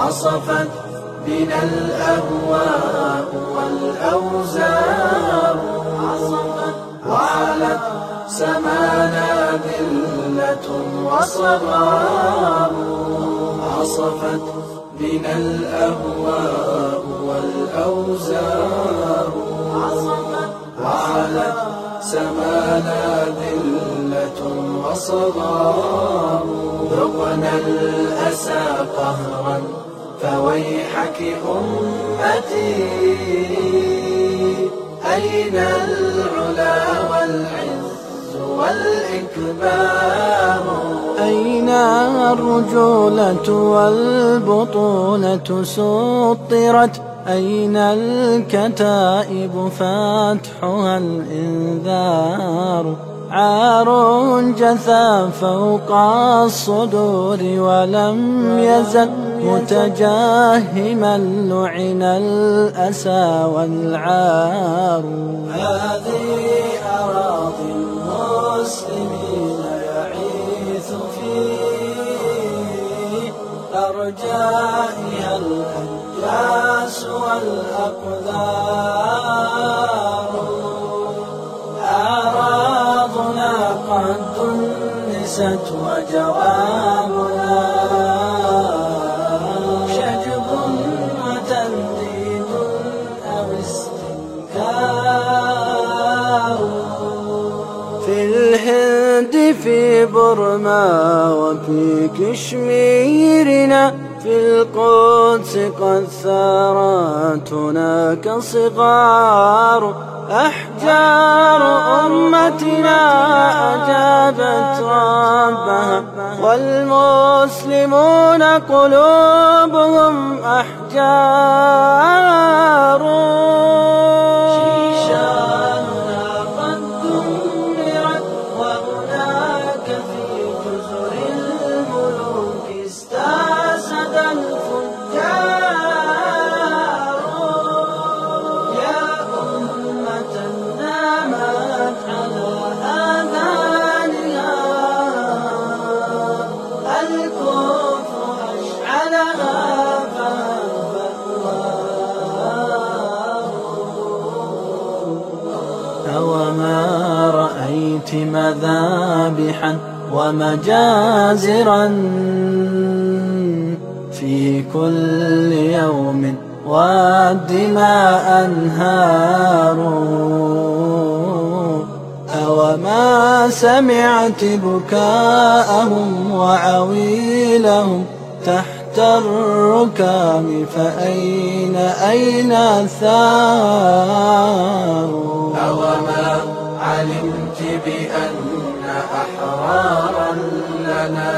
عصفت بنا الأهواء والأوزار، وعلت سمانا ذلة وصغار. عصفت بنا الأهواء والأوزار، وعلت سمانا ذلة وصغار. ذقنا الأسى قهرا فويحك أمتي، أين العلا والعز والإكبار؟ أين الرجولة والبطولة سطرت؟ أين الكتائب فاتحها الإنذار؟ عار جثى فوق الصدور ولم يزل متجاهما، لعن الأسى والعار. هذه أراضي المسلمين يعيث في أرجائها الأنجاس والأقدار. أراضنا قد دنست وجوابنا شجب وتنديد أو استنكار. في الهند في برما وفي كشميرنا، في القدس قد ثارت هناك صغار. أحجار أمتنا أجابت ربها، والمسلمون قلوبهم أحجار. شيشاننا قد دمرت، وهناك في جزر الملوك استأسد الفجار. يا أمة نامت على آذانها، الكفر أشعلها فهب الوار. أوما رأيت مذابحا ومجازرا في كل يوم والدماء أنهار؟ أوما سمعت بكاءهم وعويلهم تحت الركام؟ فأين الثار؟ أوما علمت بأن أحرارا لنا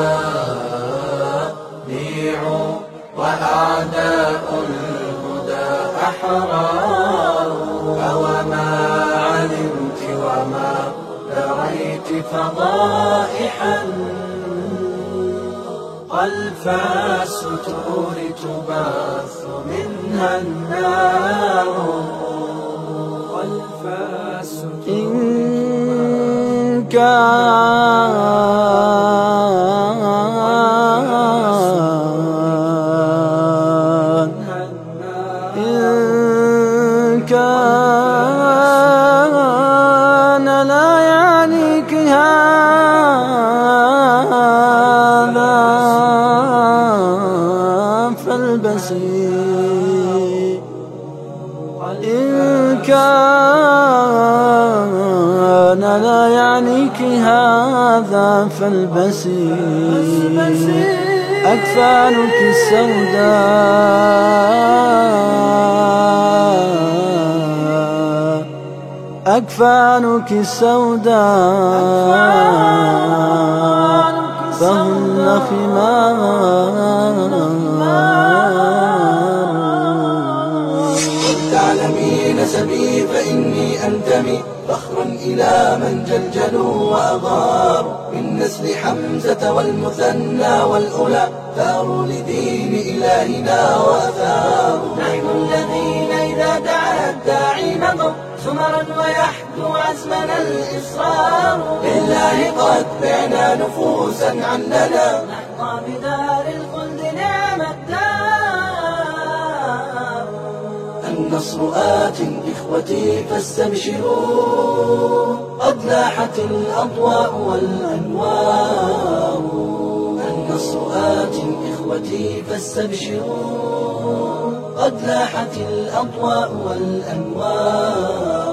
بيعوا وأعداء الهدى أحرار؟ أوما علمت وما دريت فضائحا خلف الستور تباث منها النار؟ خلف الستور إن كان لا يعنيك هذا فالبسي، إن كان لا يعنيك هذا فالبسي. أكفانك السوداء، أكفانك السوداء فهن خمار. تعلمي نسبي فإني أنتمي فخرا إلى من جلجلوا وأغاروا، من نسل حمزة والمثنى والأولى ثاروا لدين إلهنا وأثاروا. نحن الذين إذا دعا الداعي مضوا سمرا ويحدو عزمنا الإصرار. لله قد بعنا نفوسا عننا، نحظى بدار الخلد نعم الدار. النصر آت إخوتي فاستبشروا، قد لاحت الأضواء والأنوار. النصر آت إخوتي فاستبشروا، قد لاحت الأضواء والأنوار.